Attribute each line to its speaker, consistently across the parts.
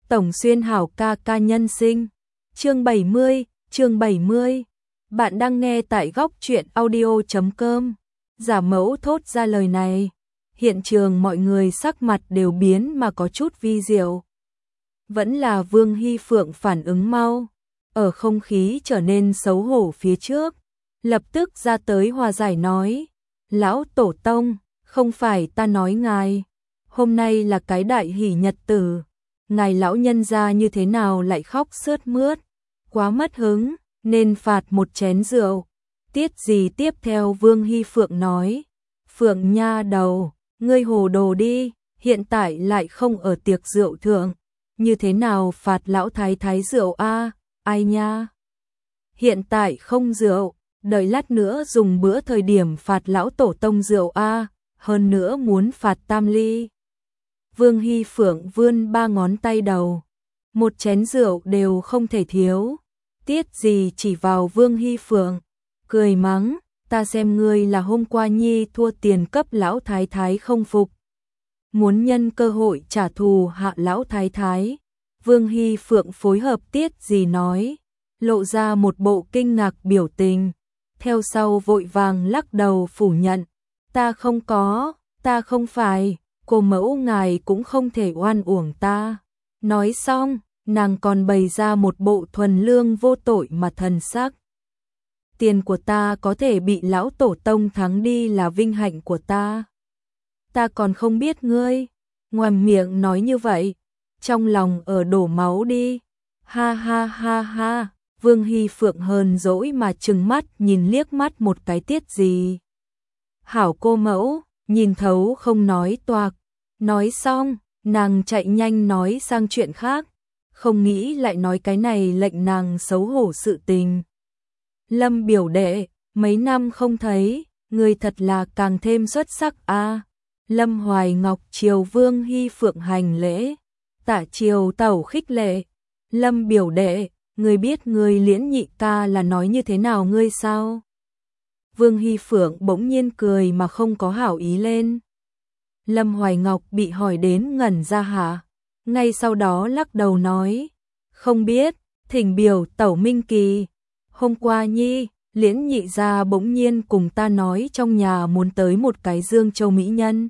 Speaker 1: Tổng Xuyên hảo ca ca nhân sinh. Chương 70. Bạn đang nghe tại góc truyện audio.com. Giả mẫu thốt ra lời này, hiện trường mọi người sắc mặt đều biến mà có chút vi diệu. Vẫn là Vương Hy Phượng phản ứng mau, ở không khí trở nên xấu hổ phía trước, lập tức ra tới hòa giải nói, lão tổ tông, không phải ta nói ngài, hôm nay là cái đại hỷ nhật tử, ngài lão nhân gia như thế nào lại khóc sướt mướt, quá mất hứng, nên phạt một chén rượu. Tiết gì tiếp theo Vương Hy Phượng nói, Phượng nha đầu, ngươi hồ đồ đi, hiện tại lại không ở tiệc rượu thượng, như thế nào phạt lão thái thái rượu a? Ai nha? Hiện tại không rượu, đợi lát nữa dùng bữa thời điểm phạt lão tổ tông rượu a, hơn nữa muốn phạt tam ly. Vương Hy Phượng vươn 3 ngón tay đầu, một chén rượu đều không thể thiếu. Tiết gì chỉ vào Vương Hy Phượng, cười mắng, ta xem ngươi là hôm qua nhi thua tiền cấp lão thái thái không phục, muốn nhân cơ hội trả thù hạ lão thái thái. Vương Hy Phượng phối hợp Tiết gì nói, lộ ra một bộ kinh ngạc biểu tình, theo sau vội vàng lắc đầu phủ nhận, ta không có, ta không phải, cô mẫu ngài cũng không thể oan uổng ta. Nói xong, nàng còn bày ra một bộ thuần lương vô tội mà thần sắc. Tiền của ta có thể bị lão tổ tông thắng đi là vinh hạnh của ta. Ta còn không biết ngươi, ngoài miệng nói như vậy, trong lòng ở đổ máu đi. Ha ha ha ha, Vương Hy Phượng hờn dỗi mà trừng mắt nhìn liếc mắt một cái Tiết gì. Hảo cô mẫu, nhìn thấu không nói toạc. Nói xong, nàng chạy nhanh nói sang chuyện khác, không nghĩ lại nói cái này lệnh nàng xấu hổ sự tình. Lâm biểu đệ, mấy năm không thấy, người thật là càng thêm xuất sắc a. Lâm Hoài Ngọc chiều Vương Hy Phượng hành lễ, Tạ chiều tẩu khích lệ. Lâm biểu đệ, người biết người Liễn nhị ca là nói như thế nào ngươi sao? Vương Hy Phượng bỗng nhiên cười mà không có hảo ý lên. Lâm Hoài Ngọc bị hỏi đến ngẩn ra hả, ngay sau đó lắc đầu nói, không biết, thỉnh biểu tẩu minh kỳ. Hôm qua nhi, Liễn nhị gia bỗng nhiên cùng ta nói trong nhà muốn tới một cái Dương Châu mỹ nhân.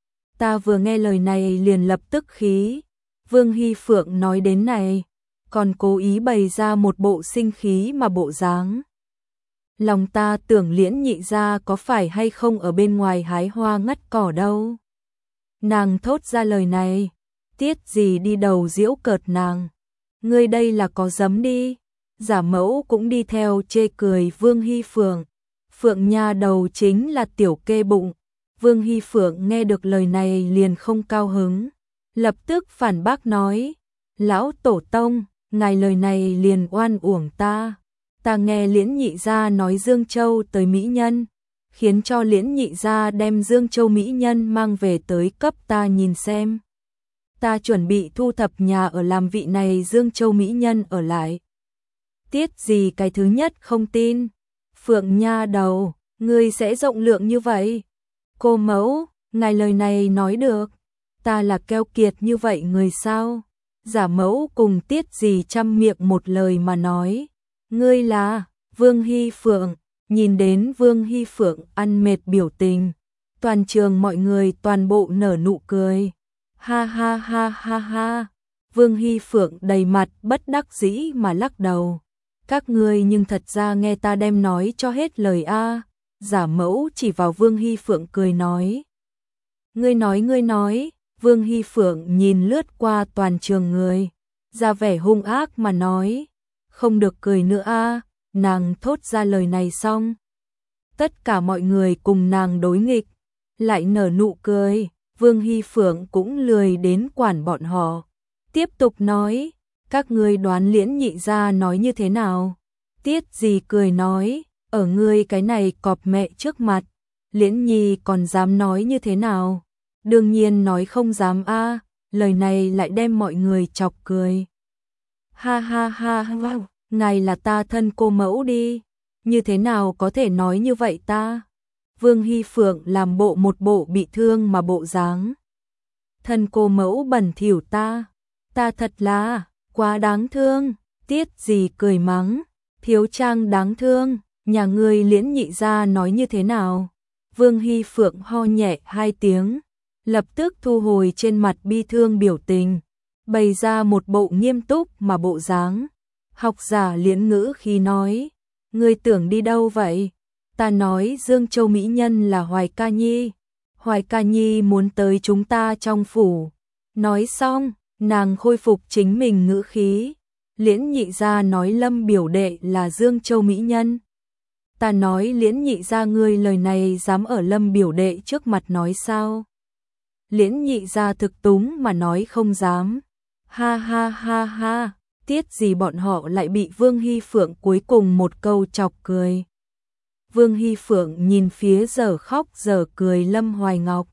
Speaker 1: Ta vừa nghe lời này liền lập tức khí. Vương Hy Phượng nói đến này, còn cố ý bày ra một bộ sinh khí mà bộ dáng. Lòng ta tưởng Liễn nhị gia có phải hay không ở bên ngoài hái hoa ngắt cỏ đâu. Nàng thốt ra lời này, Tiết gì đi đầu giễu cợt nàng. Ngươi đây là có giấm đi. Giả mẫu cũng đi theo chê cười Vương Hy Phượng. Phượng nha đầu chính là tiểu kê bụng. Vương Hy Phượng nghe được lời này liền không cao hứng, lập tức phản bác nói, lão tổ tông, ngài lời này liền oan uổng ta. Ta nghe Liễn nhị gia nói Dương Châu tới mỹ nhân, khiến cho Liễn nhị gia đem Dương Châu mỹ nhân mang về tới cấp ta nhìn xem. Ta chuẩn bị thu thập nhà ở làm vị này Dương Châu mỹ nhân ở lại. Tiết gì cái thứ nhất không tin. Phượng nha đầu, ngươi sẽ rộng lượng như vậy? Cô mẫu, ngài lời này nói được, ta là keo kiệt như vậy người sao? Giả mẫu cùng Tiết gì chăm miệng một lời mà nói, ngươi là Vương Hy Phượng. Nhìn đến Vương Hy Phượng ăn mệt biểu tình, toàn trường mọi người toàn bộ nở nụ cười. Ha ha ha ha ha. Vương Hy Phượng đầy mặt bất đắc dĩ mà lắc đầu. Các ngươi nhưng thật ra nghe ta đem nói cho hết lời a. Giả mẫu chỉ vào Vương Hy Phượng cười nói. Ngươi nói. Vương Hy Phượng nhìn lướt qua toàn trường người, ra vẻ hung ác mà nói. Không được cười nữa a. Nàng thốt ra lời này xong, tất cả mọi người cùng nàng đối nghịch, lại nở nụ cười. Vương Hy Phượng cũng lười đến quản bọn họ, tiếp tục nói, các ngươi đoán Liễn nhị gia nói như thế nào? Tiết gì cười nói, ở ngươi cái này cọp mẹ trước mặt, Liễn nhi còn dám nói như thế nào? Đương nhiên nói không dám a. Lời này lại đem mọi người chọc cười. Ha ha ha ha. Ngài là ta thân cô mẫu đi, như thế nào có thể nói như vậy ta? Vương Hy Phượng làm một bộ bị thương mà bộ dáng. Thân cô mẫu bẩn thỉu ta, ta thật là quá đáng thương. Tiết Dì cười mắng, thiếu trang đáng thương, nhà ngươi Liễn nhị gia nói như thế nào? Vương Hy Phượng ho nhẹ 2 tiếng, lập tức thu hồi trên mặt bi thương biểu tình, bày ra một bộ nghiêm túc mà bộ dáng. Học giả Liễn ngữ khi nói, ngươi tưởng đi đâu vậy? Ta nói Dương Châu mỹ nhân là Hoài Ca Nhi. Hoài Ca Nhi muốn tới chúng ta trong phủ. Nói xong, nàng khôi phục chính mình ngữ khí. Liễn nhị gia nói Lâm biểu đệ là Dương Châu mỹ nhân. Ta nói Liễn nhị gia ngươi lời này dám ở Lâm biểu đệ trước mặt nói sao? Liễn nhị gia thực túng mà nói không dám. Ha ha ha ha, Tiết Dì bọn họ lại bị Vương Hy Phượng cuối cùng một câu chọc cười. Vương Hy Phượng nhìn phía giờ khóc giờ cười Lâm Hoài Ngọc.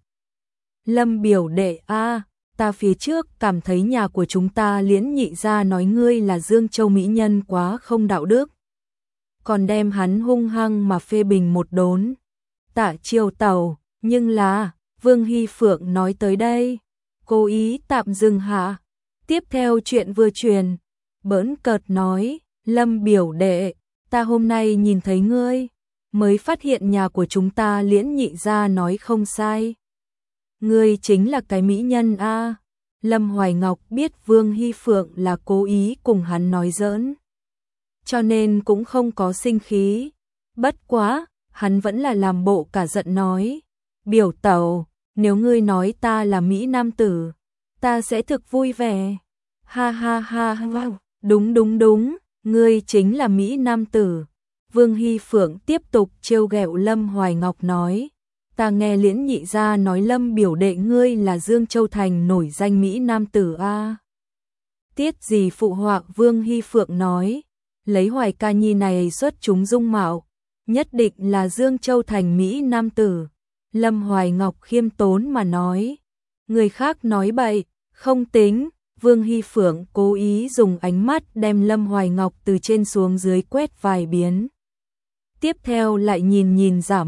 Speaker 1: Lâm biểu đệ a, ta phía trước cảm thấy nhà của chúng ta Liễn nhị gia nói ngươi là Dương Châu mỹ nhân quá không đạo đức. Còn đem hắn hung hăng mà phê bình một đốn. Tạ Chiêu Tẩu, nhưng là, Vương Hy Phượng nói tới đây, cố ý tạm dừng hạ. Tiếp theo chuyện vừa truyền, bỡn cợt nói, Lâm biểu đệ, ta hôm nay nhìn thấy ngươi, mới phát hiện nhà của chúng ta Liễn nhị gia nói không sai. Ngươi chính là cái mỹ nhân a. Lâm Hoài Ngọc biết Vương Hy Phượng là cố ý cùng hắn nói giỡn, cho nên cũng không có sinh khí. Bất quá, hắn vẫn là làm bộ cả giận nói, biểu tẩu, nếu ngươi nói ta là mỹ nam tử, ta sẽ thực vui vẻ. Ha ha ha ha, đúng đúng đúng, ngươi chính là mỹ nam tử. Vương Hy Phượng tiếp tục trêu ghẹo Lâm Hoài Ngọc nói, ta nghe Liễn nhị gia nói Lâm biểu đệ ngươi là Dương Châu thành nổi danh mỹ nam tử a. Tiết Dì phụ họa Vương Hy Phượng nói, lấy Hoài Ca Nhi này xuất chúng dung mạo, nhất định là Dương Châu thành mỹ nam tử. Lâm Hoài Ngọc khiêm tốn mà nói, người khác nói bậy, không tính. Vương Hy Phượng cố ý dùng ánh mắt đem Lâm Hoài Ngọc từ trên xuống dưới quét vài biến. Tiếp theo lại nhìn nhìn giả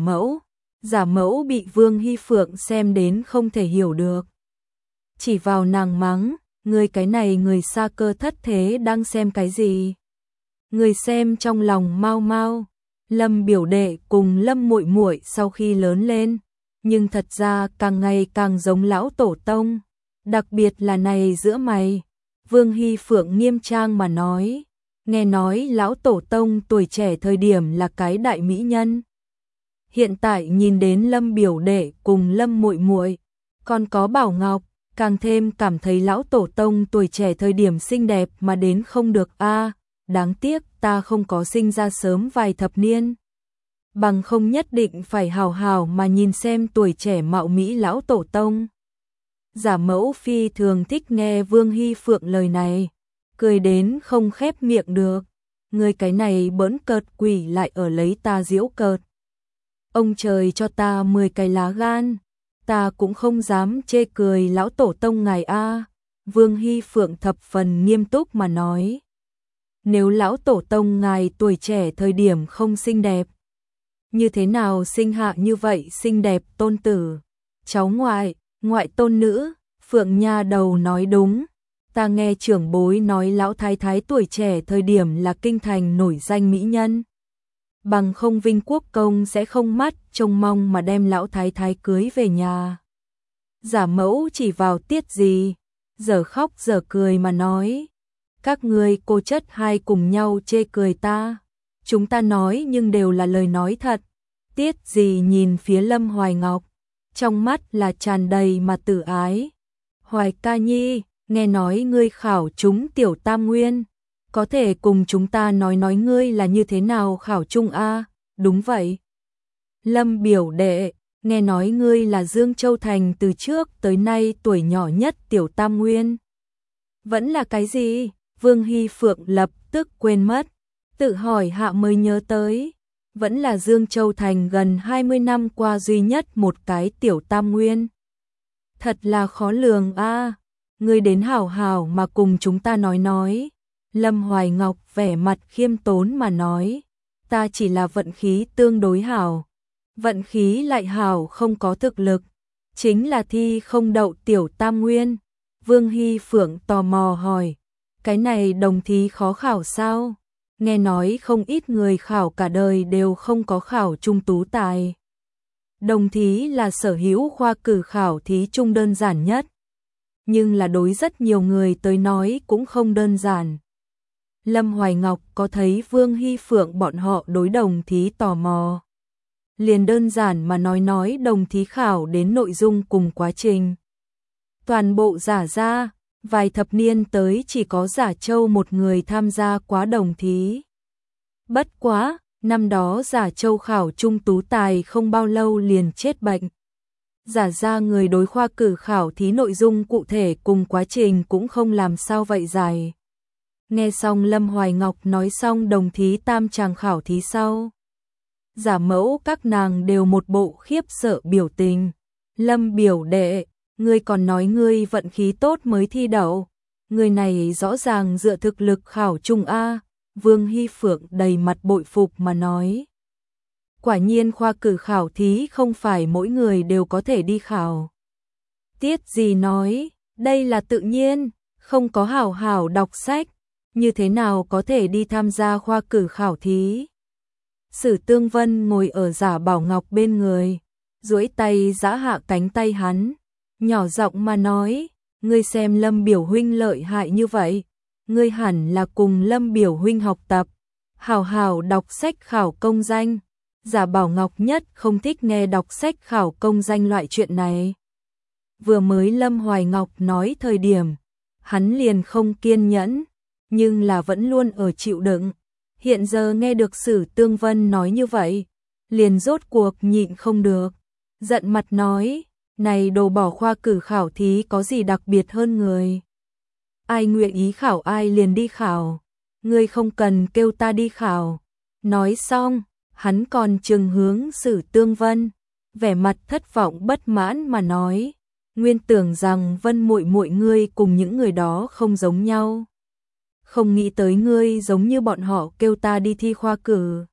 Speaker 1: mẫu bị Vương Hy Phượng xem đến không thể hiểu được. Chỉ vào nàng mắng, người cái này người xa cơ thất thế đang xem cái gì? Người xem trong lòng mau mau. Lâm biểu đệ cùng Lâm muội muội sau khi lớn lên, nhưng thật ra càng ngày càng giống lão tổ tông, đặc biệt là này giữa mày. Vương Hy Phượng nghiêm trang mà nói, nghe nói lão tổ tông tuổi trẻ thời điểm là cái đại mỹ nhân. Hiện tại nhìn đến Lâm biểu đệ cùng Lâm muội muội, còn có Bảo Ngọc, càng thêm cảm thấy lão tổ tông tuổi trẻ thời điểm xinh đẹp mà đến không được a. Đáng tiếc ta không có sinh ra sớm vài thập niên, bằng không nhất định phải hào hào mà nhìn xem tuổi trẻ mạo mỹ lão tổ tông. Giả mẫu phi thường thích nghe Vương Hy Phượng lời này, cười đến không khép miệng được. Người cái này bỡn cợt quỷ lại ở lấy ta giễu cợt. Ông trời cho ta 10 cái lá gan, ta cũng không dám chê cười lão tổ tông ngài a. Vương Hy Phượng thập phần nghiêm túc mà nói, nếu lão tổ tông ngài tuổi trẻ thời điểm không xinh đẹp, như thế nào sinh hạ như vậy xinh đẹp tôn tử, cháu ngoại, ngoại tôn nữ? Phượng nha đầu nói đúng, ta nghe trưởng bối nói lão thái thái tuổi trẻ thời điểm là kinh thành nổi danh mỹ nhân, bằng không Vinh Quốc công sẽ không mắt trông mong mà đem lão thái thái cưới về nhà. Giả mẫu chỉ vào Tiết Dì, giờ khóc giờ cười mà nói, các ngươi cô chất hai cùng nhau chê cười ta, chúng ta nói nhưng đều là lời nói thật. Tiết Dì nhìn phía Lâm Hoài Ngọc, trong mắt là tràn đầy mà tử ái. Hoài Ca Nhi, nghe nói ngươi khảo trúng tiểu tam nguyên, có thể cùng chúng ta nói ngươi là như thế nào khảo trung a? Đúng vậy. Lâm biểu đệ, nghe nói ngươi là Dương Châu thành từ trước tới nay tuổi nhỏ nhất tiểu tam nguyên. Vẫn là cái gì? Vương Hy Phượng lập tức quên mất, tự hỏi hạ mới nhớ tới, vẫn là Dương Châu thành gần 20 năm qua duy nhất một cái tiểu tam nguyên. Thật là khó lường a. Ngươi đến hảo hảo mà cùng chúng ta nói. Lâm Hoài Ngọc vẻ mặt khiêm tốn mà nói, ta chỉ là vận khí tương đối hảo. Vận khí lại hảo không có thực lực, chính là thi không đậu tiểu tam nguyên. Vương Hy Phượng tò mò hỏi, cái này đồng thí khó khảo sao? Nghe nói không ít người khảo cả đời đều không có khảo trung tú tài. Đồng thí là sở hữu khoa cử khảo thí trung đơn giản nhất, nhưng là đối rất nhiều người tới nói cũng không đơn giản. Lâm Hoài Ngọc có thấy Vương Hy Phượng bọn họ đối đồng thí tò mò. Liền đơn giản mà nói đồng thí khảo đến nội dung cùng quá trình. Toàn bộ Giả ra, vài thập niên tới chỉ có Giả Châu một người tham gia quá đồng thí. Bất quá, năm đó Giả Châu khảo trung tú tài không bao lâu liền chết bệnh. Giả ra người đối khoa cử khảo thí nội dung cụ thể cùng quá trình cũng không làm sao vậy dài. Nghe xong Lâm Hoài Ngọc nói xong đồng thí tam tràng khảo thí sau. Giả mẫu các nàng đều một bộ khiếp sợ biểu tình. Lâm biểu đệ, ngươi còn nói ngươi vận khí tốt mới thi đậu. Người này rõ ràng dựa thực lực khảo trung A. Vương Hy Phượng đầy mặt bội phục mà nói. Quả nhiên khoa cử khảo thí không phải mỗi người đều có thể đi khảo. Tiết gì nói, đây là tự nhiên, không có hảo hảo đọc sách, như thế nào có thể đi tham gia khoa cử khảo thí. Sử Tương Vân ngồi ở Giả Bảo Ngọc bên người, duỗi tay giã hạ cánh tay hắn, nhỏ giọng mà nói, ngươi xem Lâm biểu huynh lợi hại như vậy, ngươi hẳn là cùng Lâm biểu huynh học tập, hảo hảo đọc sách khảo công danh. Giả Bảo Ngọc nhất không thích nghe đọc sách khảo công danh loại chuyện này. Vừa mới Lâm Hoài Ngọc nói thời điểm, hắn liền không kiên nhẫn, nhưng là vẫn luôn ở chịu đựng. Hiện giờ nghe được Sử Tương Vân nói như vậy, liền rốt cuộc nhịn không được, giận mặt nói, này đồ bỏ khoa cử khảo thí có gì đặc biệt hơn người. Ai nguyện ý khảo ai liền đi khảo, ngươi không cần kêu ta đi khảo. Nói xong, hắn còn trừng hướng Sử Tương Vân, vẻ mặt thất vọng bất mãn mà nói, nguyên tưởng rằng Vân muội muội ngươi cùng những người đó không giống nhau. Không nghĩ tới ngươi giống như bọn họ kêu ta đi thi khoa cử.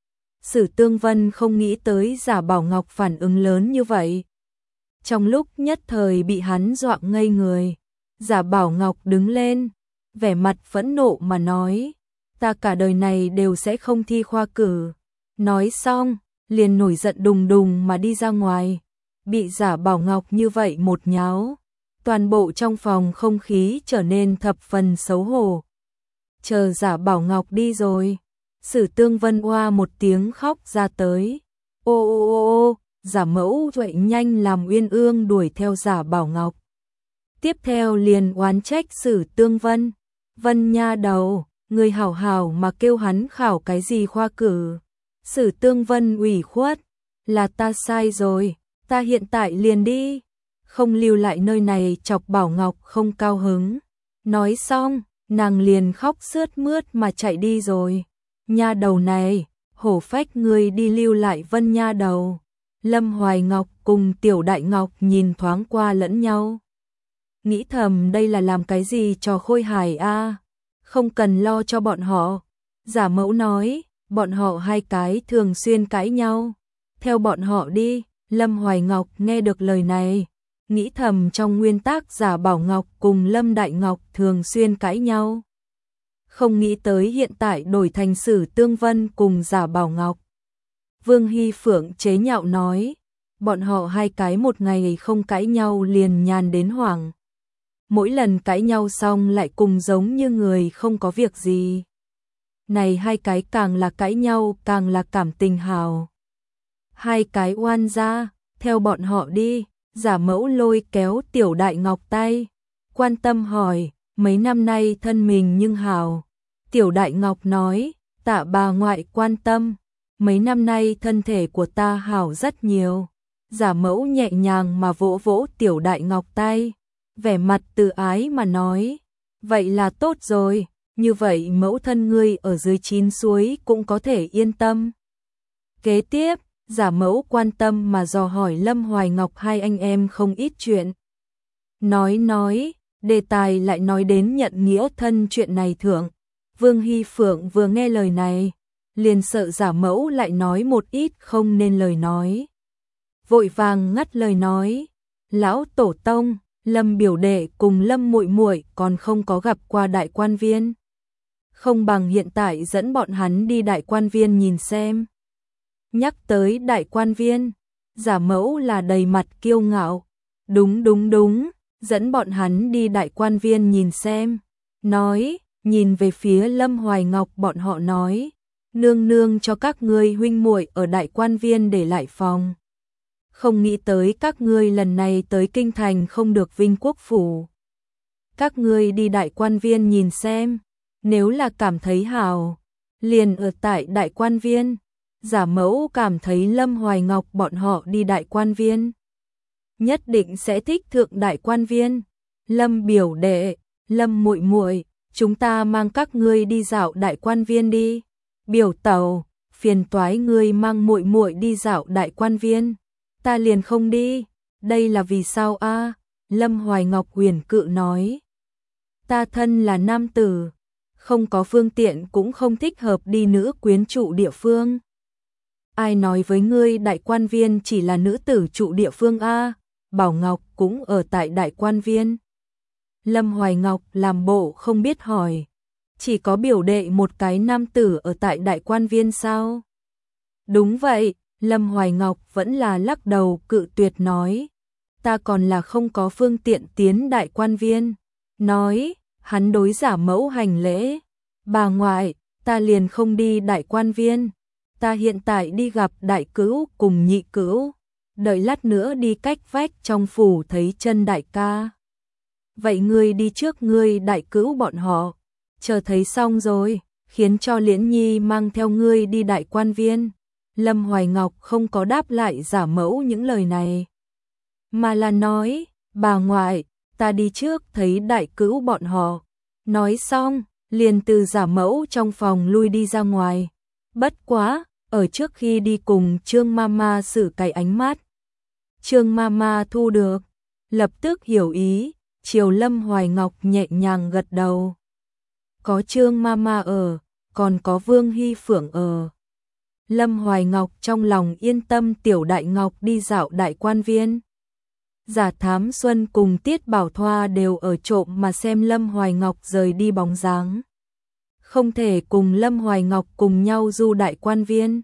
Speaker 1: Sử Tương Vân không nghĩ tới Giả Bảo Ngọc phản ứng lớn như vậy. Trong lúc nhất thời bị hắn dọa ngây người, Giả Bảo Ngọc đứng lên, vẻ mặt phẫn nộ mà nói, ta cả đời này đều sẽ không thi khoa cử. Nói xong, liền nổi giận đùng đùng mà đi ra ngoài, bị Giả Bảo Ngọc như vậy một nháo. Toàn bộ trong phòng không khí trở nên thập phần xấu hổ. Chờ Giả Bảo Ngọc đi rồi, Sử Tương Vân oa một tiếng khóc ra tới. Ô ô ô ô, Giả mẫu vậy nhanh làm Uyên Ương đuổi theo Giả Bảo Ngọc. Tiếp theo liền oán trách Sử Tương Vân. Vân nha đầu, người hảo hảo mà kêu hắn khảo cái gì khoa cử. Sử Tương Vân ủy khuất, là ta sai rồi, ta hiện tại liền đi, không lưu lại nơi này chọc Bảo Ngọc không cao hứng. Nói xong, nàng liền khóc sướt mướt mà chạy đi rồi. Nha đầu này, hổ phách ngươi đi lưu lại Vân nha đầu. Lâm Hoài Ngọc cùng Tiểu Đại Ngọc nhìn thoáng qua lẫn nhau. Nghĩ thầm đây là làm cái gì cho Khôi Hải a? Không cần lo cho bọn họ. Giả mẫu nói, bọn họ hai cái thường xuyên cãi nhau. Theo bọn họ đi. Lâm Hoài Ngọc nghe được lời này, nghĩ thầm trong nguyên tắc Giả Bảo Ngọc cùng Lâm Đại Ngọc thường xuyên cãi nhau. Không nghĩ tới hiện tại đổi thành Sử Tương Vân cùng Giả Bảo Ngọc. Vương Hy Phượng chế nhạo nói, bọn họ hai cái một ngày không cãi nhau liền nhàn đến hoảng. Mỗi lần cãi nhau xong lại cùng giống như người không có việc gì. Này hai cái càng là cãi nhau càng là cảm tình hào. Hai cái oan gia, theo bọn họ đi. Giả mẫu lôi kéo Tiểu Đại Ngọc tay, quan tâm hỏi, mấy năm nay thân mình nhưng hào. Tiểu Đại Ngọc nói, tạ bà ngoại quan tâm, mấy năm nay thân thể của ta hào rất nhiều. Giả mẫu nhẹ nhàng mà vỗ vỗ Tiểu Đại Ngọc tay, vẻ mặt từ ái mà nói, vậy là tốt rồi, như vậy mẫu thân ngươi ở dưới 9 suối cũng có thể yên tâm. Kế tiếp, Giả mẫu quan tâm mà dò hỏi Lâm Hoài Ngọc hai anh em không ít chuyện. Nói, đề tài lại nói đến nhận nghĩa thân chuyện này thượng. Vương Hy Phượng vừa nghe lời này, liền sợ Giả mẫu lại nói một ít không nên lời nói. Vội vàng ngắt lời nói, lão tổ tông, Lâm biểu đệ cùng Lâm muội muội còn không có gặp qua Đại Quan Viên. Không bằng hiện tại dẫn bọn hắn đi Đại Quan Viên nhìn xem. Nhắc tới Đại Quan Viên, Giả Mẫu là đầy mặt kiêu ngạo. Đúng, dẫn bọn hắn đi Đại Quan Viên nhìn xem. Nói, nhìn về phía Lâm Hoài Ngọc bọn họ nói, nương nương cho các ngươi huynh muội ở Đại Quan Viên để lại phòng. Không nghĩ tới các ngươi lần này tới kinh thành không được Vinh Quốc phủ. Các ngươi đi Đại Quan Viên nhìn xem, nếu là cảm thấy hảo, liền ở tại Đại Quan Viên. Giả Mẫu cảm thấy Lâm Hoài Ngọc bọn họ đi Đại Quan Viên nhất định sẽ thích thượng Đại Quan Viên. Lâm biểu đệ, Lâm muội muội, chúng ta mang các ngươi đi dạo Đại Quan Viên đi. Biểu tẩu, phiền toái ngươi mang muội muội đi dạo Đại Quan Viên. Ta liền không đi. Đây là vì sao a? Lâm Hoài Ngọc huyền cự nói. Ta thân là nam tử, không có phương tiện cũng không thích hợp đi nữ quyến trụ địa phương. Ai nói với ngươi Đại Quan Viên chỉ là nữ tử trụ địa phương a? Bảo Ngọc cũng ở tại Đại Quan Viên. Lâm Hoài Ngọc làm bộ không biết hỏi, chỉ có biểu đệ một cái nam tử ở tại Đại Quan Viên sao? Đúng vậy, Lâm Hoài Ngọc vẫn là lắc đầu cự tuyệt nói, ta còn là không có phương tiện tiến Đại Quan Viên. Nói, hắn đối Giả Mẫu hành lễ, bà ngoại, ta liền không đi Đại Quan Viên. Ta hiện tại đi gặp đại cữu cùng nhị cữu, đợi lát nữa đi cách vách trong phủ thấy chân đại ca. Vậy ngươi đi trước ngươi đại cữu bọn họ, chờ thấy xong rồi, khiến cho Liễn Nhi mang theo ngươi đi Đại Quan Viên. Lâm Hoài Ngọc không có đáp lại Giả Mẫu những lời này, mà là nói, bà ngoại, ta đi trước thấy đại cữu bọn họ. Nói xong, liền từ Giả Mẫu trong phòng lui đi ra ngoài. Bất quá, ở trước khi đi cùng Trương Mama xử cái ánh mắt. Trương Mama thu được, lập tức hiểu ý, chiều Lâm Hoài Ngọc nhẹ nhàng gật đầu. Có Trương Mama ở, còn có Vương Hy Phượng ở. Lâm Hoài Ngọc trong lòng yên tâm tiểu Đại Ngọc đi dạo Đại Quan Viên. Giả Thám Xuân cùng Tiết Bảo Thoa đều ở trộm mà xem Lâm Hoài Ngọc rời đi bóng dáng. Không thể cùng Lâm Hoài Ngọc cùng nhau du Đại Quan Viên.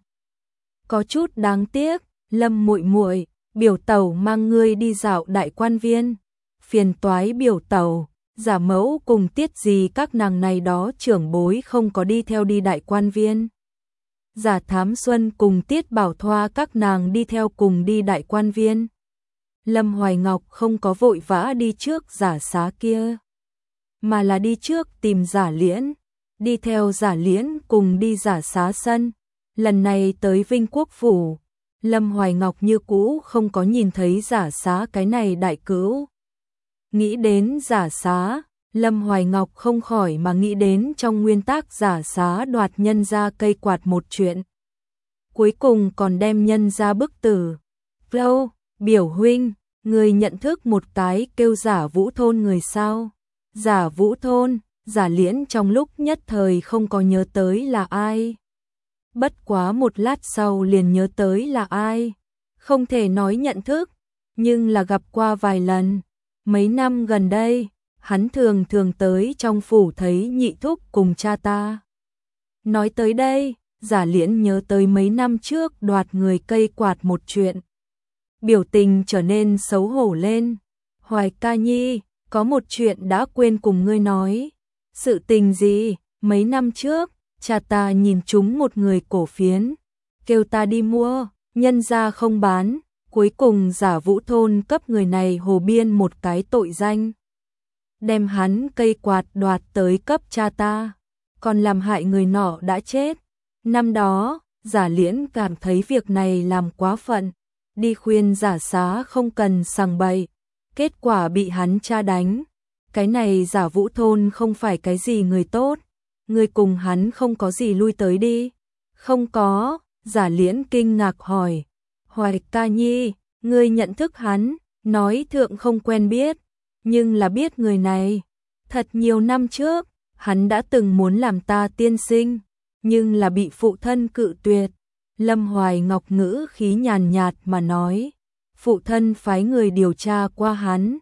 Speaker 1: Có chút đáng tiếc, Lâm muội muội, biểu tẩu mang ngươi đi dạo Đại Quan Viên. Phiền toái biểu tẩu, Giả Mẫu cùng Tiết gì các nàng này đó trưởng bối không có đi theo đi Đại Quan Viên. Giả Thám Xuân cùng Tiết Bảo Thoa các nàng đi theo cùng đi Đại Quan Viên. Lâm Hoài Ngọc không có vội vã đi trước Giả Xá kia, mà là đi trước tìm Giả Liễn, đi theo Giả Liễn cùng đi Giả Xá sân. Lần này tới Vinh Quốc phủ, Lâm Hoài Ngọc như cũ không có nhìn thấy Giả Xá cái này đại cữu. Nghĩ đến Giả Xá, Lâm Hoài Ngọc không khỏi mà nghĩ đến trong nguyên tác Giả Xá đoạt nhân ra cây quạt một chuyện. Cuối cùng còn đem nhân ra bức tử. Lâu, biểu huynh, người nhận thức một cái kêu Giả Vũ Thôn người sao? Giả Vũ Thôn, Giả Liễn trong lúc nhất thời không có nhớ tới là ai. Bất quá một lát sau liền nhớ tới là ai. Không thể nói nhận thức, nhưng là gặp qua vài lần. Mấy năm gần đây, hắn thường thường tới trong phủ thấy nhị thúc cùng cha ta. Nói tới đây, Giả Liễn nhớ tới mấy năm trước đoạt người cây quạt một chuyện. Biểu tình trở nên xấu hổ lên. Hoài ca nhi, có một chuyện đã quên cùng ngươi nói. Sự tình gì? Mấy năm trước, cha ta nhìn trúng một người cổ phiến, kêu ta đi mua, nhân ra không bán. Cuối cùng Giả Vũ Thôn cấp người này hồ biên một cái tội danh, đem hắn cây quạt đoạt tới cấp cha ta, còn làm hại người nọ đã chết. Năm đó, Giả Liễn cảm thấy việc này làm quá phận, đi khuyên Giả Xá không cần sằng bậy, kết quả bị hắn cha đánh. Cái này Giả Vũ Thôn không phải cái gì người tốt, người cùng hắn không có gì lui tới đi. Không có, Giả Liễn kinh ngạc hỏi, Hoài ca nhi, ngươi nhận thức hắn? Nói thượng không quen biết, nhưng là biết người này. Thật nhiều năm trước, hắn đã từng muốn làm ta tiên sinh, nhưng là bị phụ thân cự tuyệt. Lâm Hoài Ngọc ngữ khí nhàn nhạt mà nói, phụ thân phái người điều tra qua hắn,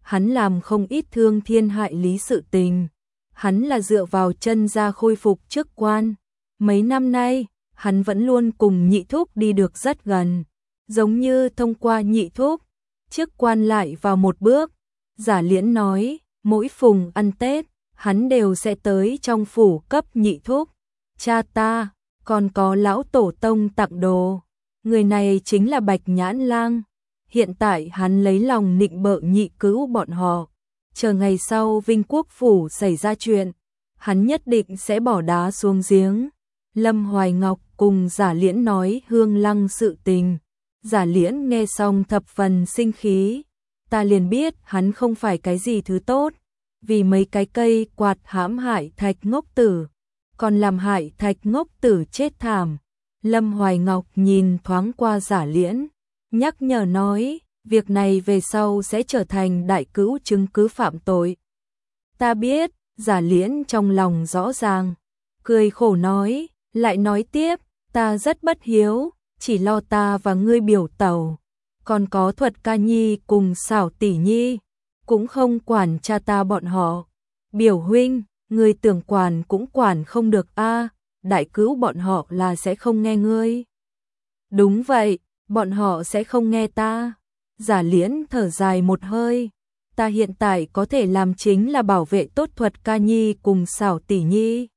Speaker 1: hắn làm không ít thương thiên hại lý sự tình. Hắn là dựa vào chân ra khôi phục chức quan. Mấy năm nay, hắn vẫn luôn cùng Nhị Thúc đi được rất gần. Giống như thông qua Nhị Thúc, chức quan lại vào một bước. Giả Liễn nói, mỗi phùng ăn Tết, hắn đều sẽ tới trong phủ cấp Nhị Thúc. Cha ta, còn có lão tổ tông tặng đồ. Người này chính là Bạch Nhãn Lang. Hiện tại hắn lấy lòng nịnh bợ Nhị Cữu bọn họ. Chờ ngày sau Vinh Quốc phủ xảy ra chuyện, hắn nhất định sẽ bỏ đá xuống giếng. Lâm Hoài Ngọc cùng Giả Liễn nói Hương Lăng sự tình. Giả Liễn nghe xong thập phần sinh khí. Ta liền biết hắn không phải cái gì thứ tốt. Vì mấy cái cây quạt hãm hại Thạch Ngốc Tử, còn làm hại Thạch Ngốc Tử chết thảm. Lâm Hoài Ngọc nhìn thoáng qua Giả Liễn, nhắc nhở nói, việc này về sau sẽ trở thành đại cữu chứng cứ phạm tội. Ta biết, Giả Liễn trong lòng rõ ràng, cười khổ nói, lại nói tiếp, ta rất bất hiếu, chỉ lo ta và ngươi biểu tẩu, còn có Thuật Ca Nhi cùng Xảo Tỷ Nhi, cũng không quản cha ta bọn họ. Biểu huynh, ngươi tưởng quản cũng quản không được a, đại cữu bọn họ là sẽ không nghe ngươi. Đúng vậy, bọn họ sẽ không nghe ta. Giả Liễn thở dài một hơi, ta hiện tại có thể làm chính là bảo vệ tốt Thuật Ca Nhi cùng Xảo Tỷ Nhi.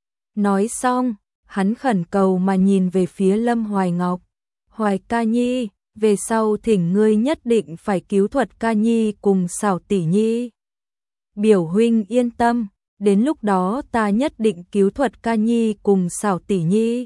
Speaker 1: Nói xong, hắn khẩn cầu mà nhìn về phía Lâm Hoài Ngọc. Hoài Ca Nhi, về sau thỉnh ngươi nhất định phải cứu Thuật Ca Nhi cùng Xảo Tỷ Nhi. Biểu huynh yên tâm, đến lúc đó ta nhất định cứu Thuật Ca Nhi cùng Xảo Tỷ Nhi.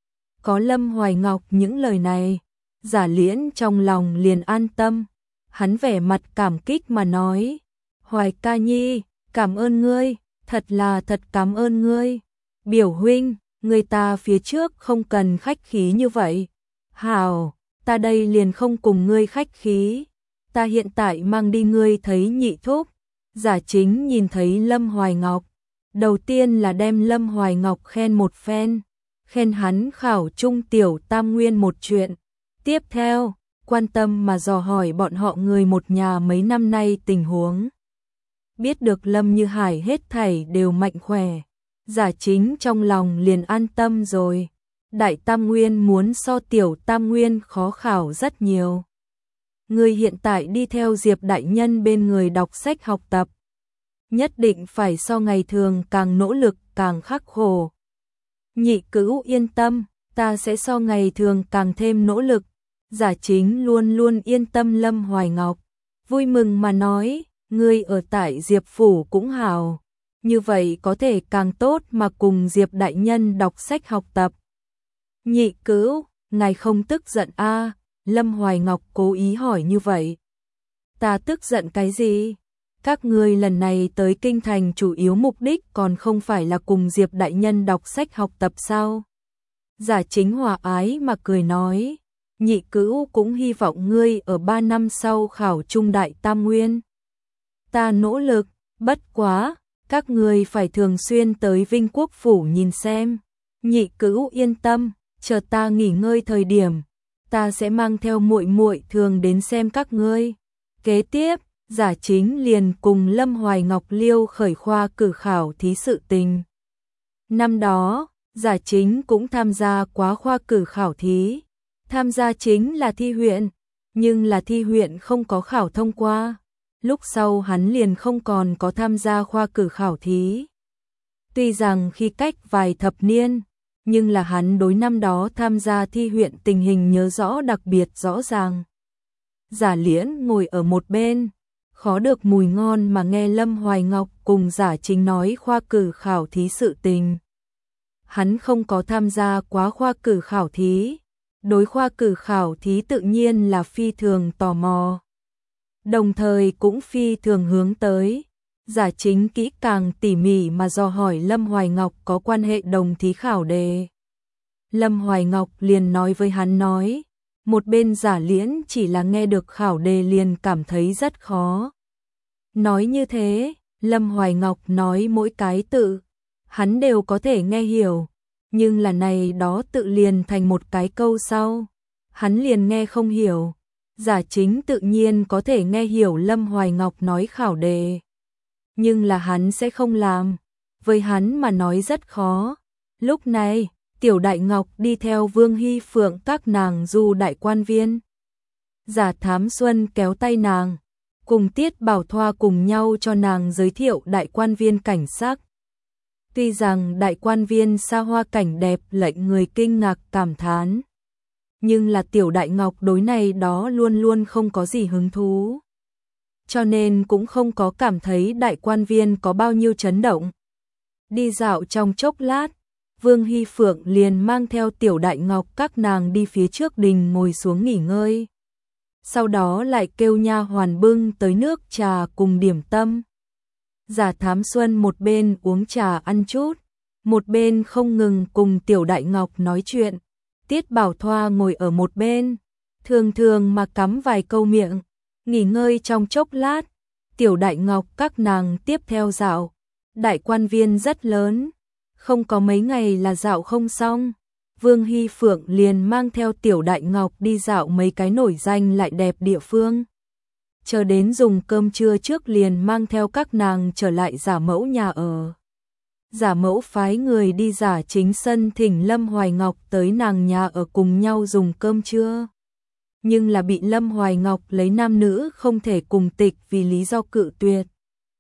Speaker 1: Có Lâm Hoài Ngọc những lời này, Giả Liễn trong lòng liền an tâm. Hắn vẻ mặt cảm kích mà nói, Hoài Ca Nhi, cảm ơn ngươi, thật cảm ơn ngươi. Biểu huynh, người ta phía trước không cần khách khí như vậy. Hảo, ta đây liền không cùng ngươi khách khí. Ta hiện tại mang đi ngươi thấy Nhị Thúc. Giả Chính nhìn thấy Lâm Hoài Ngọc, đầu tiên là đem Lâm Hoài Ngọc khen một phen, khen hắn khảo trung tiểu tam nguyên một chuyện. Tiếp theo, quan tâm mà dò hỏi bọn họ người một nhà mấy năm nay tình huống. Biết được Lâm Như Hải hết thảy đều mạnh khỏe, Giả Chính trong lòng liền an tâm rồi. Đại tam nguyên muốn so tiểu tam nguyên khó khảo rất nhiều. Người hiện tại đi theo Diệp đại nhân bên người đọc sách học tập, nhất định phải so ngày thường càng nỗ lực càng khắc khổ. Nhị Cữu yên tâm, ta sẽ so ngày thường càng thêm nỗ lực. Giả Chính luôn luôn yên tâm Lâm Hoài Ngọc, vui mừng mà nói, ngươi ở tại Diệp phủ cũng hảo, như vậy có thể càng tốt mà cùng Diệp đại nhân đọc sách học tập. Nhị Cữu, ngài không tức giận a? Lâm Hoài Ngọc cố ý hỏi như vậy. Ta tức giận cái gì? Các ngươi lần này tới kinh thành chủ yếu mục đích còn không phải là cùng Diệp đại nhân đọc sách học tập sao? Giả Chính hòa ái mà cười nói, Nhị Cữu cũng hy vọng ngươi ở 3 năm sau khảo trung đại tam nguyên. Ta nỗ lực, bất quá, các ngươi phải thường xuyên tới Vinh Quốc phủ nhìn xem. Nhị Cữu yên tâm, chờ ta nghỉ ngơi thời điểm, ta sẽ mang theo muội muội thường đến xem các ngươi. Kế tiếp, Giả Chính liền cùng Lâm Hoài Ngọc liêu khởi khoa cử khảo thí sự tình. Năm đó, Giả Chính cũng tham gia quá khoa cử khảo thí. Tham gia chính là thi huyện, nhưng là thi huyện không có khảo thông qua. Lúc sau hắn liền không còn có tham gia khoa cử khảo thí. Tuy rằng khi cách vài thập niên, nhưng là hắn đối năm đó tham gia thi huyện tình hình nhớ rõ đặc biệt rõ ràng. Giả Liễn ngồi ở một bên, khó được mùi ngon mà nghe Lâm Hoài Ngọc cùng Giả Chính nói khoa cử khảo thí sự tình. Hắn không có tham gia quá khoa cử khảo thí, đối khoa cử khảo thí tự nhiên là phi thường tò mò. Đồng thời cũng phi thường hướng tới. Giả Chính kỹ càng tỉ mỉ mà dò hỏi Lâm Hoài Ngọc có quan hệ đồng thí khảo đề. Lâm Hoài Ngọc liền nói với hắn nói, một bên Giả Liễn chỉ là nghe được khảo đề liền cảm thấy rất khó. Nói như thế, Lâm Hoài Ngọc nói mỗi cái tự, hắn đều có thể nghe hiểu, nhưng là này đó tự liền thành một cái câu sau, hắn liền nghe không hiểu. Giả Chính tự nhiên có thể nghe hiểu Lâm Hoài Ngọc nói khảo đề. Nhưng là hắn sẽ không làm. Với hắn mà nói rất khó. Lúc này, Tiểu Đại Ngọc đi theo Vương Hy Phượng các nàng du đại quan viên. Giả Thám Xuân kéo tay nàng, cùng Tiết Bảo Thoa cùng nhau cho nàng giới thiệu đại quan viên cảnh sắc. Tuy rằng đại quan viên xa hoa cảnh đẹp lệnh người kinh ngạc cảm thán, nhưng là Tiểu Đại Ngọc đối này đó luôn luôn không có gì hứng thú. Cho nên cũng không có cảm thấy đại quan viên có bao nhiêu chấn động. Đi dạo trong chốc lát, Vương Hy Phượng liền mang theo Tiểu Đại Ngọc các nàng đi phía trước đình ngồi xuống nghỉ ngơi. Sau đó lại kêu nha hoàn bưng tới nước trà cùng điểm tâm. Giả Thám Xuân một bên uống trà ăn chút, một bên không ngừng cùng Tiểu Đại Ngọc nói chuyện. Tiết Bảo Thoa ngồi ở một bên, thường thường mà cắm vài câu miệng, nghỉ ngơi trong chốc lát. Tiểu Đại Ngọc các nàng tiếp theo dạo. Đại quan viên rất lớn, không có mấy ngày là dạo không xong. Vương Hy Phượng liền mang theo Tiểu Đại Ngọc đi dạo mấy cái nổi danh lại đẹp địa phương. Chờ đến dùng cơm trưa trước liền mang theo các nàng trở lại Giả Mẫu nhà ở. Giả Mẫu phái người đi Giả Chính sân thỉnh Lâm Hoài Ngọc tới nàng nhà ở cùng nhau dùng cơm trưa. Nhưng là bị Lâm Hoài Ngọc lấy nam nữ không thể cùng tịch vì lý do cự tuyệt.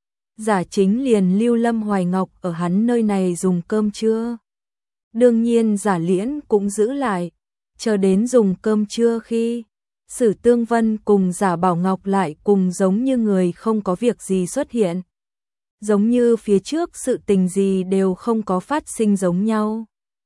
Speaker 1: Giả Chính liền lưu Lâm Hoài Ngọc ở hắn nơi này dùng cơm trưa. Đương nhiên Giả Liễn cũng giữ lại, chờ đến dùng cơm trưa khi Sử Tương Vân cùng Giả Bảo Ngọc lại cùng giống như người không có việc gì xuất hiện. Giống như phía trước sự tình gì đều không có phát sinh giống nhau.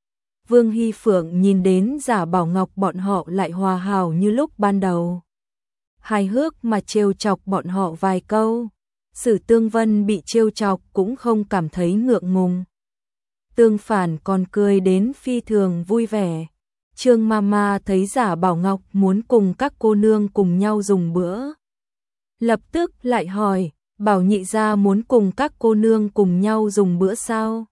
Speaker 1: Vương Hy Phượng nhìn đến Giả Bảo Ngọc bọn họ lại hòa hảo như lúc ban đầu. Hài hước mà trêu chọc bọn họ vài câu. Sử Tương Vân bị trêu chọc cũng không cảm thấy ngượng ngùng. Tương phản còn cười đến phi thường vui vẻ. Trương Mama thấy Giả Bảo Ngọc muốn cùng các cô nương cùng nhau dùng bữa. Lập tức lại hỏi, Bảo nhị gia muốn cùng các cô nương cùng nhau dùng bữa sao?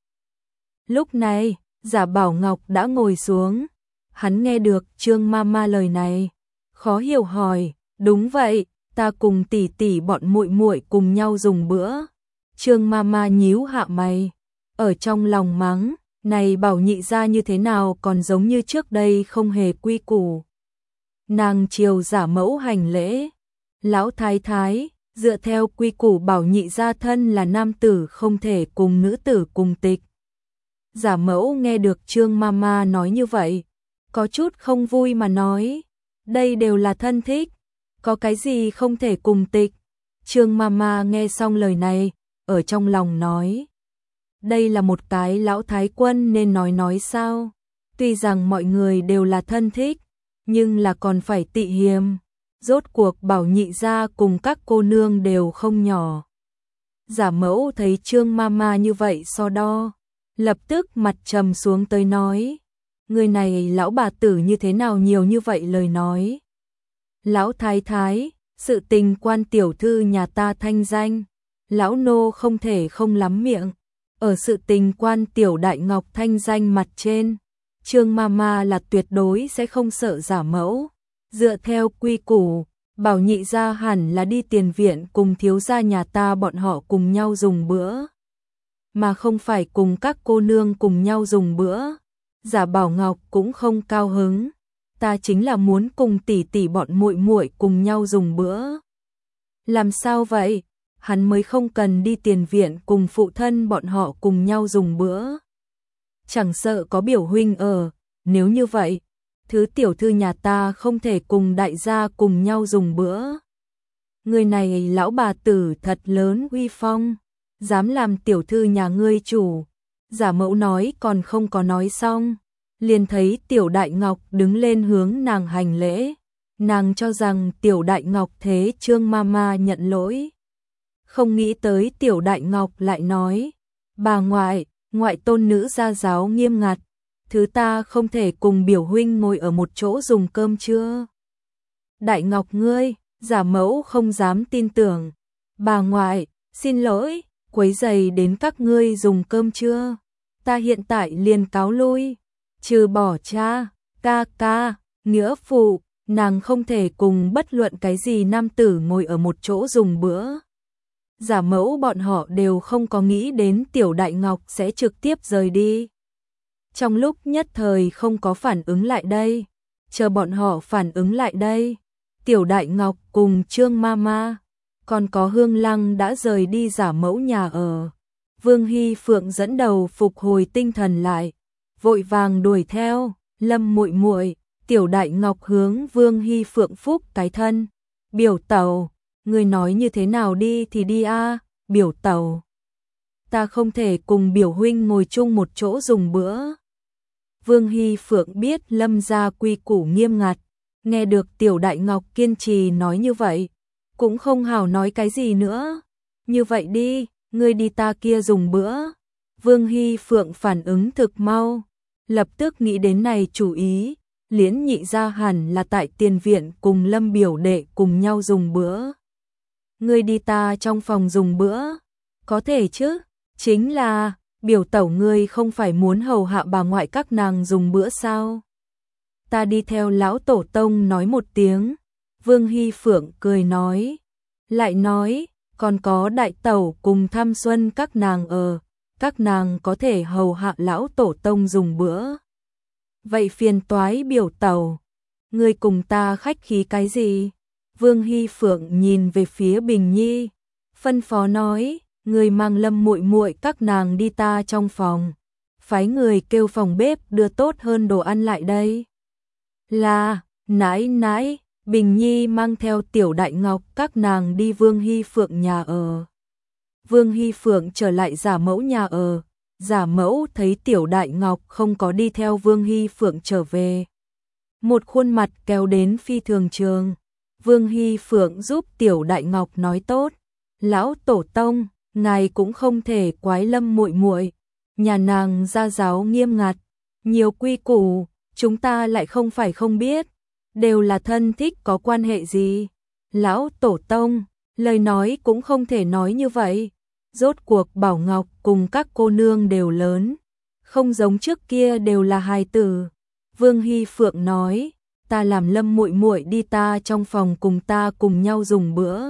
Speaker 1: Lúc này, Giả Bảo Ngọc đã ngồi xuống. Hắn nghe được Trương Mama lời này, khó hiểu hỏi, đúng vậy, ta cùng tỷ tỷ bọn muội muội cùng nhau dùng bữa. Trương Mama nhíu hạ mày, ở trong lòng mắng, này Bảo nhị gia như thế nào còn giống như trước đây không hề quy củ. Nàng chiều Giả Mẫu hành lễ, lão thái thái, dựa theo quy củ Bảo nhị gia thân là nam tử không thể cùng nữ tử cùng tịch. Giả Mẫu nghe được Trương Mama nói như vậy, có chút không vui mà nói, đây đều là thân thích, có cái gì không thể cùng tịch. Trương Mama nghe xong lời này, ở trong lòng nói, đây là một cái lão thái quân nên nói sao? Tuy rằng mọi người đều là thân thích, nhưng là còn phải tị hiềm. Rốt cuộc Bảo nhị gia cùng các cô nương đều không nhỏ. Giả Mẫu thấy Trương Mama như vậy so đo, lập tức mặt trầm xuống tới nói, người này lão bà tử như thế nào nhiều như vậy lời nói. Lão thái thái, sự tình quan tiểu thư nhà ta thanh danh, lão nô không thể không lắm miệng. Ở sự tình quan Tiểu Đại Ngọc thanh danh mặt trên, Trương Mama là tuyệt đối sẽ không sợ Giả Mẫu. Dựa theo quy củ, Bảo nhị gia hẳn là đi tiền viện cùng thiếu gia nhà ta bọn họ cùng nhau dùng bữa, mà không phải cùng các cô nương cùng nhau dùng bữa. Giả Bảo Ngọc cũng không cao hứng, ta chính là muốn cùng tỷ tỷ bọn muội muội cùng nhau dùng bữa. Làm sao vậy? Hắn mới không cần đi tiền viện cùng phụ thân bọn họ cùng nhau dùng bữa. Chẳng sợ có biểu huynh ở, nếu như vậy, thứ tiểu thư nhà ta không thể cùng đại gia cùng nhau dùng bữa. Người này lão bà tử thật lớn uy phong, dám làm tiểu thư nhà ngươi chủ. Giả Mẫu nói còn không có nói xong, liền thấy Tiểu Đại Ngọc đứng lên hướng nàng hành lễ. Nàng cho rằng Tiểu Đại Ngọc thế Trương Mama nhận lỗi. Không nghĩ tới Tiểu Đại Ngọc lại nói, bà ngoại, ngoại tôn nữ gia giáo nghiêm ngặt, thứ ta không thể cùng biểu huynh ngồi ở một chỗ dùng cơm trưa. Đại Ngọc ngươi, Giả Mẫu không dám tin tưởng, bà ngoại, xin lỗi, quấy rầy đến các ngươi dùng cơm trưa, ta hiện tại liền cáo lui, trừ bỏ cha, ca ca, nghĩa phụ, nàng không thể cùng bất luận cái gì nam tử ngồi ở một chỗ dùng bữa. Giả mẫu bọn họ đều không có nghĩ đến Tiểu Đại Ngọc sẽ trực tiếp rời đi. Trong lúc nhất thời không có phản ứng lại đây, chờ bọn họ phản ứng lại đây, Tiểu Đại Ngọc cùng Trương Mama, còn có Hương Lăng đã rời đi giả mẫu nhà ở. Vương Hy Phượng dẫn đầu phục hồi tinh thần lại, vội vàng đuổi theo, Lâm muội muội. Tiểu Đại Ngọc hướng Vương Hy Phượng phúc cái thân, biểu tẩu, người nói như thế nào đi thì đi a, biểu tẩu. Ta không thể cùng biểu huynh ngồi chung một chỗ dùng bữa. Vương Hy Phượng biết Lâm gia quy củ nghiêm ngặt, nghe được Tiểu Đại Ngọc kiên trì nói như vậy, cũng không hào nói cái gì nữa. Như vậy đi, ngươi đi ta kia dùng bữa. Vương Hy Phượng phản ứng thực mau, lập tức nghĩ đến này chủ ý. Liễn nhị gia hẳn là tại tiền viện cùng Lâm biểu đệ cùng nhau dùng bữa. Ngươi đi ta trong phòng dùng bữa, có thể chứ? Chính là, biểu tẩu ngươi không phải muốn hầu hạ bà ngoại các nàng dùng bữa sao? Ta đi theo lão tổ tông nói một tiếng. Vương Hy Phượng cười nói, lại nói, còn có đại tẩu cùng thăm xuân các nàng các nàng có thể hầu hạ lão tổ tông dùng bữa. Vậy phiền toái biểu tẩu, ngươi cùng ta khách khí cái gì? Vương Hy Phượng nhìn về phía Bình Nhi, phân phó nói, ngươi mang Lâm muội muội các nàng đi ta trong phòng, phái người kêu phòng bếp đưa tốt hơn đồ ăn lại đây. Là, nãi nãi, Bình Nhi mang theo Tiểu Đại Ngọc các nàng đi Vương Hy Phượng nhà ở. Vương Hy Phượng trở lại giả mẫu nhà ở. Giả mẫu thấy Tiểu Đại Ngọc không có đi theo Vương Hy Phượng trở về. Một khuôn mặt kéo đến phi thường trường. Vương Hy Phượng giúp Tiểu Đại Ngọc nói tốt. Lão tổ tông, ngài cũng không thể quái Lâm muội muội. Nhà nàng gia giáo nghiêm ngặt. Nhiều quy củ, chúng ta lại không phải không biết. Đều là thân thích có quan hệ gì. Lão tổ tông, lời nói cũng không thể nói như vậy. Rốt cuộc Bảo Ngọc cùng các cô nương đều lớn, không giống trước kia đều là hài tử. Vương Hy Phượng nói, ta làm Lâm muội muội đi ta trong phòng cùng ta cùng nhau dùng bữa.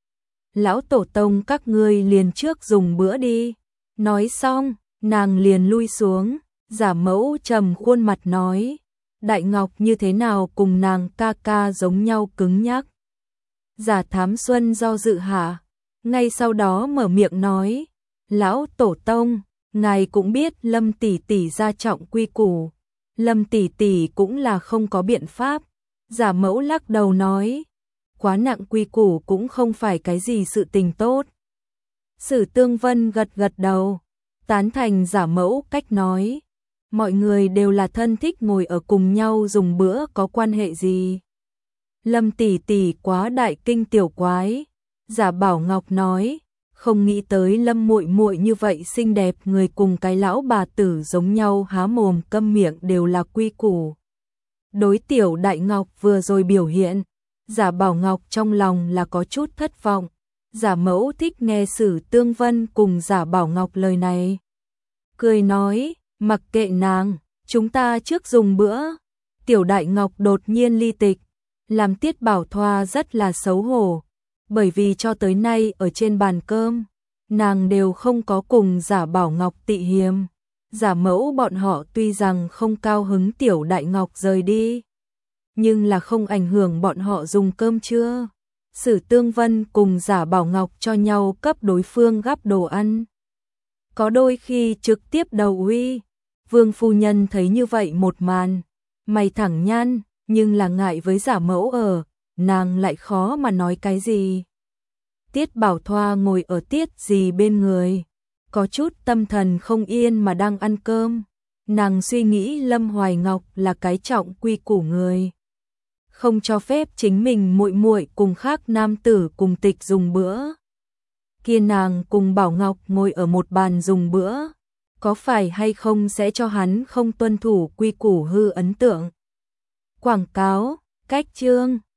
Speaker 1: Lão tổ tông các ngươi liền trước dùng bữa đi. Nói xong, nàng liền lui xuống, giả mẫu trầm khuôn mặt nói, Đại Ngọc như thế nào cùng nàng ca ca giống nhau cứng nhắc. Giả Thám Xuân do dự hạ, ngay sau đó mở miệng nói, lão tổ tông, ngài cũng biết Lâm tỷ tỷ gia trọng quy củ, Lâm tỷ tỷ cũng là không có biện pháp. Giả mẫu lắc đầu nói, quá nặng quy củ cũng không phải cái gì sự tình tốt. Sử Tương Vân gật gật đầu, tán thành giả mẫu cách nói, mọi người đều là thân thích ngồi ở cùng nhau dùng bữa có quan hệ gì. Lâm tỷ tỷ quá đại kinh tiểu quái. Giả Bảo Ngọc nói, không nghĩ tới Lâm muội muội như vậy xinh đẹp, người cùng cái lão bà tử giống nhau há mồm câm miệng đều là quy củ. Đối Tiểu Đại Ngọc vừa rồi biểu hiện, Giả Bảo Ngọc trong lòng là có chút thất vọng. Giả mẫu thích nghe Sử Tương Vân cùng Giả Bảo Ngọc lời này. Cười nói, mặc kệ nàng, chúng ta trước dùng bữa. Tiểu Đại Ngọc đột nhiên ly tịch, làm Tiết Bảo Thoa rất là xấu hổ. Bởi vì cho tới nay ở trên bàn cơm, nàng đều không có cùng Giả Bảo Ngọc tị hiềm. Giả mẫu bọn họ tuy rằng không cao hứng Tiểu Đại Ngọc rời đi, nhưng là không ảnh hưởng bọn họ dùng cơm trưa. Sử Tương Vân cùng Giả Bảo Ngọc cho nhau cấp đối phương gắp đồ ăn. Có đôi khi trực tiếp đầu uy. Vương phu nhân thấy như vậy một màn, mày thẳng nhăn, nhưng là ngại với giả mẫu nàng lại khó mà nói cái gì. Tiết Bảo Thoa ngồi ở Tiết dì bên người, có chút tâm thần không yên mà đang ăn cơm. Nàng suy nghĩ Lâm Hoài Ngọc là cái trọng quy củ người, không cho phép chính mình muội muội cùng khác nam tử cùng tịch dùng bữa. Kia nàng cùng Bảo Ngọc ngồi ở một bàn dùng bữa, có phải hay không sẽ cho hắn không tuân thủ quy củ hư ấn tượng. Quảng cáo, cách chương